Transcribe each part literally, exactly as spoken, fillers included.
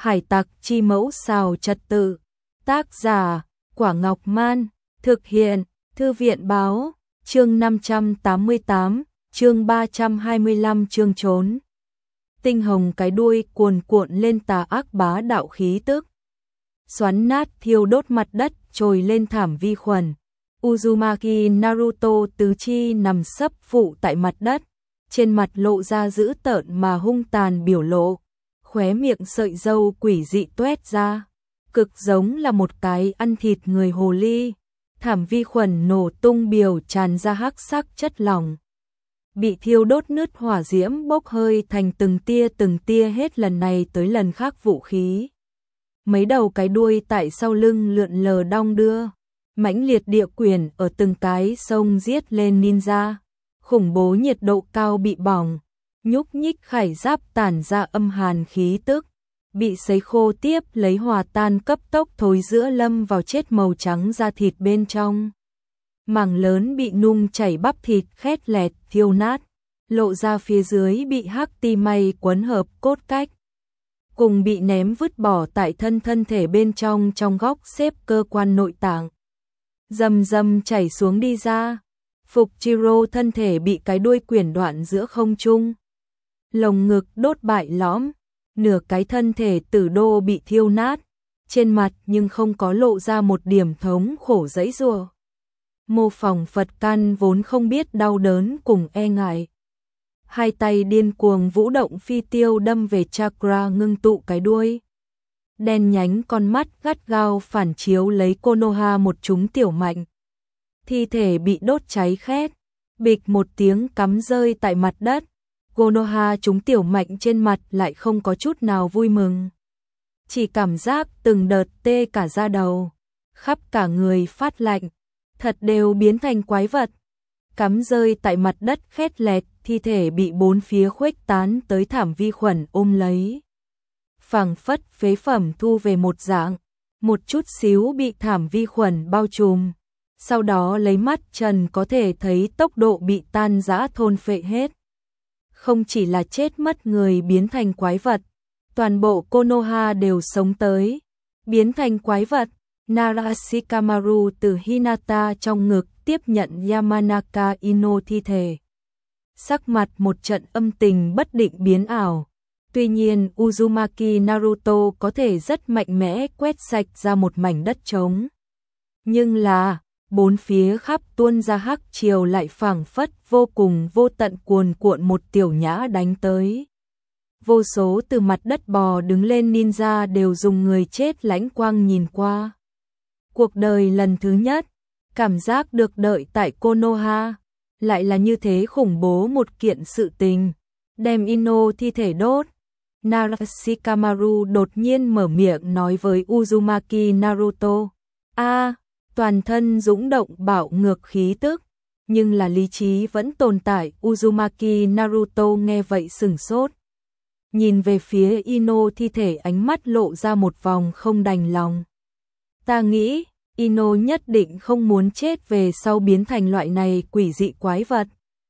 Hải tặc chi mẫu xào trật tự. Tác giả, Quả Ngọc Man. Thực hiện, Thư viện báo. Chương năm trăm tám mươi tám, chương ba trăm hai mươi lăm chương trốn. Tinh hồng cái đuôi cuồn cuộn lên tà ác bá đạo khí tức. Xoắn nát thiêu đốt mặt đất trồi lên thảm vi khuẩn. Uzumaki Naruto tứ chi nằm sấp phụ tại mặt đất. Trên mặt lộ ra dữ tợn mà hung tàn biểu lộ. Khóe miệng sợi râu quỷ dị tuét ra. Cực giống là một cái ăn thịt người hồ ly. Thảm vi khuẩn nổ tung biểu tràn ra hắc sắc chất lỏng. Bị thiêu đốt nứt hỏa diễm bốc hơi thành từng tia từng tia hết lần này tới lần khác vũ khí. Mấy đầu cái đuôi tại sau lưng lượn lờ đong đưa. Mãnh liệt địa quyền ở từng cái sông giết lên ninja. Khủng bố nhiệt độ cao bị bỏng. Nhúc nhích khải giáp tản ra âm hàn khí tức. Bị sấy khô tiếp lấy hòa tan cấp tốc thối giữa lâm vào chết màu trắng da thịt bên trong. Mảng lớn bị nung chảy bắp thịt khét lẹt thiêu nát. Lộ ra phía dưới bị hắc ti may quấn hợp cốt cách. Cùng bị ném vứt bỏ tại thân thân thể bên trong trong góc xếp cơ quan nội tạng. Dầm dầm chảy xuống đi ra. Fuichiro thân thể bị cái đuôi quyển đoạn giữa không trung. Lồng ngực đốt bại lõm. Nửa cái thân thể tử đô bị thiêu nát. Trên mặt nhưng không có lộ ra một điểm thống khổ dãy giụa. Mô phỏng Phật căn vốn không biết đau đớn cùng e ngại. Hai tay điên cuồng vũ động phi tiêu đâm về chakra ngưng tụ cái đuôi. Đen nhánh con mắt gắt gao phản chiếu lấy Konoha một chúng tiểu mạnh. Thi thể bị đốt cháy khét. Bịch một tiếng cắm rơi tại mặt đất. Konoha chúng tiểu mạnh trên mặt lại không có chút nào vui mừng. Chỉ cảm giác từng đợt tê cả da đầu. Khắp cả người phát lạnh. Thật đều biến thành quái vật. Cắm rơi tại mặt đất khét lẹt, thi thể bị bốn phía khuếch tán tới thảm vi khuẩn ôm lấy. Phảng phất phế phẩm thu về một dạng, một chút xíu bị thảm vi khuẩn bao trùm. Sau đó lấy mắt trần có thể thấy tốc độ bị tan rã thôn phệ hết. Không chỉ là chết mất người biến thành quái vật, toàn bộ Konoha đều sống tới, biến thành quái vật. Narashikamaru từ Hinata trong ngực tiếp nhận Yamanaka Ino thi thể. Sắc mặt một trận âm tình bất định biến ảo. Tuy nhiên Uzumaki Naruto có thể rất mạnh mẽ quét sạch ra một mảnh đất trống. Nhưng là, bốn phía khắp tuôn ra hắc triều lại phảng phất vô cùng vô tận cuồn cuộn một tiểu nhã đánh tới. Vô số từ mặt đất bò đứng lên ninja đều dùng người chết lãnh quang nhìn qua. Cuộc đời lần thứ nhất, cảm giác được đợi tại Konoha, lại là như thế khủng bố một kiện sự tình, đem Ino thi thể đốt. Narashikamaru đột nhiên mở miệng nói với Uzumaki Naruto. A, toàn thân dũng động bạo ngược khí tức, nhưng là lý trí vẫn tồn tại. Uzumaki Naruto nghe vậy sửng sốt. Nhìn về phía Ino thi thể ánh mắt lộ ra một vòng không đành lòng. Ta nghĩ, Ino nhất định không muốn chết về sau biến thành loại này quỷ dị quái vật.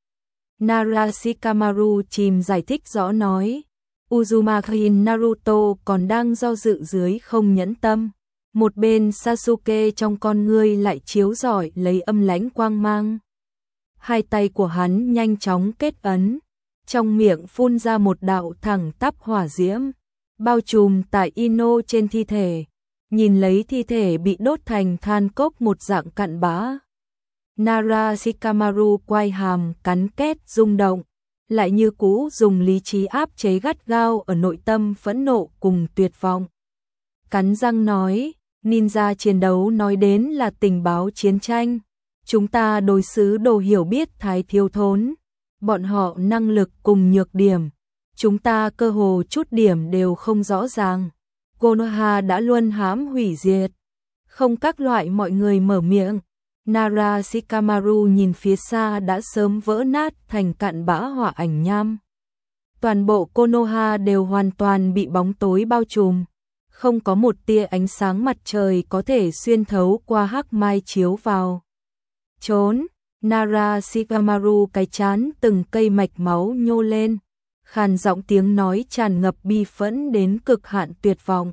Narashikamaru chìm giải thích rõ nói. Uzumaki Naruto còn đang do dự dưới không nhẫn tâm. Một bên Sasuke trong con ngươi lại chiếu rọi lấy âm lãnh quang mang. Hai tay của hắn nhanh chóng kết ấn. Trong miệng phun ra một đạo thẳng tắp hỏa diễm. Bao trùm tại Ino trên thi thể. Nhìn lấy thi thể bị đốt thành than cốc một dạng cặn bã. Narashikamaru quay hàm cắn két rung động. Lại như cũ dùng lý trí áp chế gắt gao ở nội tâm phẫn nộ cùng tuyệt vọng. Cắn răng nói, ninja chiến đấu nói đến là tình báo chiến tranh. Chúng ta đối xứ đồ hiểu biết thái thiếu thốn. Bọn họ năng lực cùng nhược điểm. Chúng ta cơ hồ chút điểm đều không rõ ràng. Konoha đã luôn hãm hủy diệt. Không các loại mọi người mở miệng. Narashikamaru nhìn phía xa đã sớm vỡ nát thành cặn bã hỏa ảnh nham. Toàn bộ Konoha đều hoàn toàn bị bóng tối bao trùm. Không có một tia ánh sáng mặt trời có thể xuyên thấu qua hắc mai chiếu vào. Trốn, Narashikamaru cái chán từng cây mạch máu nhô lên. khàn giọng tiếng nói tràn ngập bi phẫn đến cực hạn tuyệt vọng.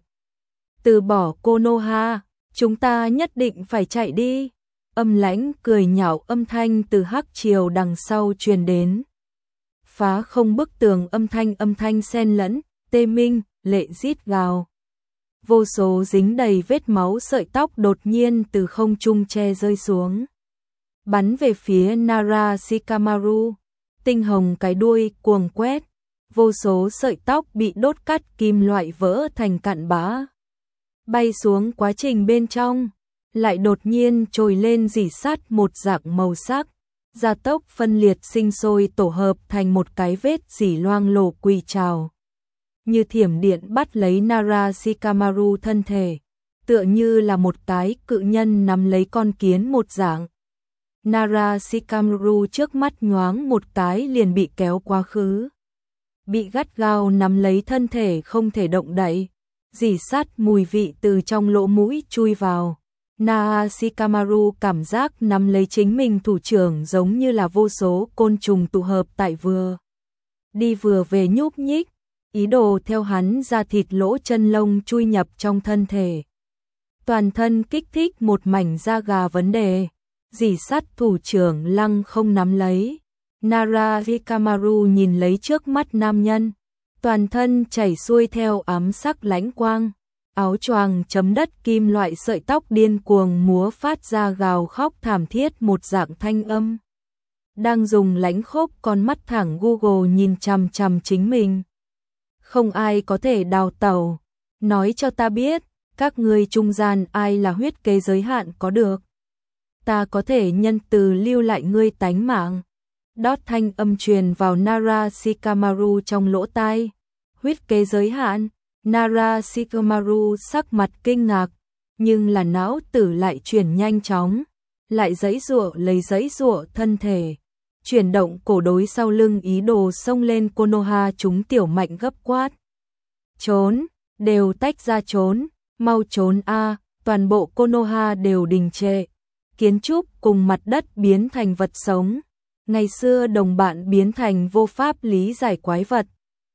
Từ bỏ Konoha, chúng ta nhất định phải chạy đi. Âm lãnh cười nhạo âm thanh từ hắc triều đằng sau truyền đến. Phá không bức tường âm thanh âm thanh xen lẫn, tê minh, lệ rít gào. Vô số dính đầy vết máu sợi tóc đột nhiên từ không trung che rơi xuống. Bắn về phía Nara Shikamaru, tinh hồng cái đuôi cuồng quét, vô số sợi tóc bị đốt cắt kim loại vỡ thành cặn bã. Bay xuống quá trình bên trong, lại đột nhiên trồi lên rỉ sắt một dạng màu sắc, gia tốc phân liệt sinh sôi tổ hợp thành một cái vết rỉ loang lổ quỳ trào. Như thiểm điện bắt lấy Nara Shikamaru thân thể, tựa như là một cái cự nhân nắm lấy con kiến một dạng. Nara Shikamaru trước mắt nhoáng một cái liền bị kéo quá khứ. Bị gắt gao nắm lấy thân thể không thể động đậy, rỉ sắt mùi vị từ trong lỗ mũi chui vào. Nara Shikamaru cảm giác nắm lấy chính mình thủ trưởng giống như là vô số côn trùng tụ hợp tại vừa. Đi vừa về nhúc nhích, ý đồ theo hắn ra thịt lỗ chân lông chui nhập trong thân thể. Toàn thân kích thích một mảnh da gà vấn đề, rỉ sắt thủ trưởng lăng không nắm lấy. Nara Shikamaru nhìn lấy trước mắt nam nhân, toàn thân chảy xuôi theo ám sắc lãnh quang, áo choàng chấm đất kim loại sợi tóc điên cuồng múa phát ra gào khóc thảm thiết một dạng thanh âm. Đang dùng lãnh khốc con mắt thẳng Google nhìn chằm chằm chính mình. Không ai có thể đào tẩu, nói cho ta biết, các ngươi trung gian ai là huyết kế giới hạn có được. Ta có thể nhân từ lưu lại ngươi tánh mạng. Đót thanh âm truyền vào Nara Shikamaru trong lỗ tai. Huyết kế giới hạn, Nara Shikamaru sắc mặt kinh ngạc, nhưng là não tử lại chuyển nhanh chóng, lại giãy giụa lấy giãy giụa thân thể, chuyển động cổ đối sau lưng ý đồ xông lên Konoha chúng tiểu mạnh gấp quát. Trốn, đều tách ra trốn, mau trốn a, toàn bộ Konoha đều đình trệ. Kiến trúc cùng mặt đất biến thành vật sống. Ngày xưa đồng bạn biến thành vô pháp lý giải quái vật.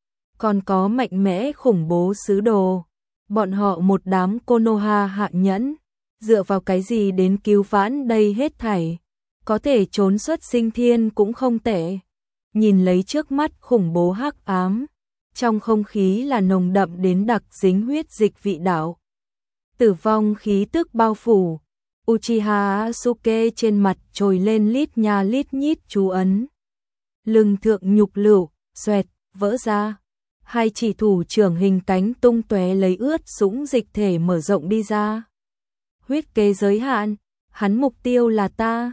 Còn có mạnh mẽ khủng bố sứ đồ. Bọn họ một đám Konoha hạ nhẫn. Dựa vào cái gì đến cứu vãn đây hết thảy. Có thể trốn xuất sinh thiên cũng không tệ. Nhìn lấy trước mắt khủng bố hắc ám. Trong không khí là nồng đậm đến đặc dính huyết dịch vị đạo. Tử vong khí tức bao phủ. Uchiha Asuke trên mặt trồi lên lít nha lít nhít chú ấn. Lưng thượng nhục lựu, xoẹt, vỡ ra. Hai chỉ thủ trưởng hình cánh tung tóe lấy ướt sũng dịch thể mở rộng đi ra. Huyết kế giới hạn, hắn mục tiêu là ta.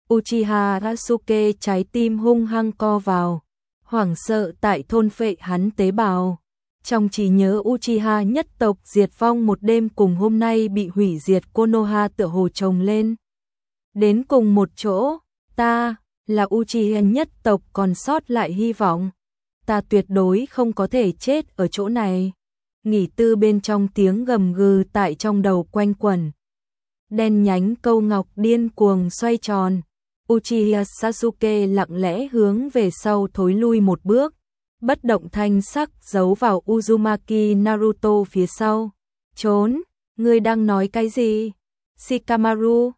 Uchiha Asuke trái tim hung hăng co vào, hoảng sợ tại thôn phệ hắn tế bào. Trong trí nhớ Uchiha nhất tộc diệt vong một đêm cùng hôm nay bị hủy diệt Konoha tựa hồ chồng lên. Đến cùng một chỗ, ta, là Uchiha nhất tộc còn sót lại hy vọng. Ta tuyệt đối không có thể chết ở chỗ này. Nghỉ tư bên trong tiếng gầm gừ tại trong đầu quanh quẩn. Đen nhánh câu ngọc điên cuồng xoay tròn. Uchiha Sasuke lặng lẽ hướng về sau thối lui một bước. Bất động thanh sắc giấu vào Uzumaki Naruto phía sau. Trốn, ngươi đang nói cái gì? Shikamaru,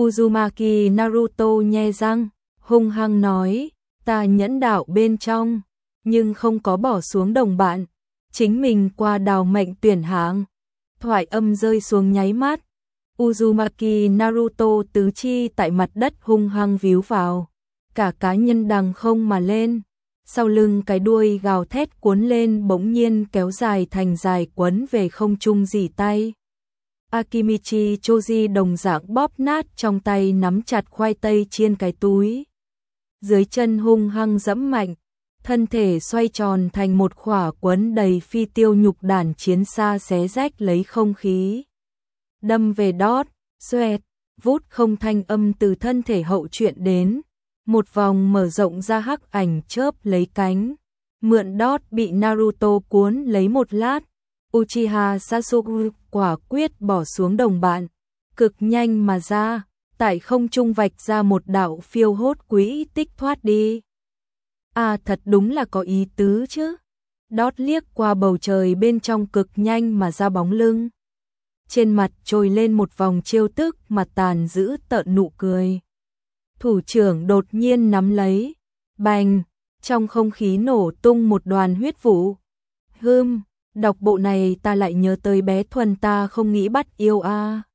Uzumaki Naruto nhe răng, hung hăng nói, ta nhẫn đạo bên trong, nhưng không có bỏ xuống đồng bạn, chính mình qua đào mệnh tuyển hạng. Thoại âm rơi xuống nháy mắt, Uzumaki Naruto tứ chi tại mặt đất hung hăng víu vào, cả cá nhân đằng không mà lên. Sau lưng cái đuôi gào thét cuốn lên bỗng nhiên kéo dài thành dài quấn về không trung rỉ tay. Akimichi Choji đồng dạng bóp nát trong tay nắm chặt khoai tây chiên cái túi. Dưới chân hung hăng dẫm mạnh, thân thể xoay tròn thành một khỏa quấn đầy phi tiêu nhục đản chiến xa xé rách lấy không khí. Đâm về đót, xoẹt, vút không thanh âm từ thân thể hậu truyện đến. Một vòng mở rộng ra hắc ảnh chớp lấy cánh, mượn đót bị Naruto cuốn lấy một lát, Uchiha Sasuke quả quyết bỏ xuống đồng bạn, cực nhanh mà ra, tại không trung vạch ra một đạo phiêu hốt quỹ tích thoát đi. À thật đúng là có ý tứ chứ, đót liếc qua bầu trời bên trong cực nhanh mà ra bóng lưng. Trên mặt trồi lên một vòng trêu tức, mặt tàn giữ tợn nụ cười. Thủ trưởng đột nhiên nắm lấy, bành, trong không khí nổ tung một đoàn huyết vụ. Hưm, đọc bộ này ta lại nhớ tới bé Thuần ta không nghĩ bắt yêu a. À.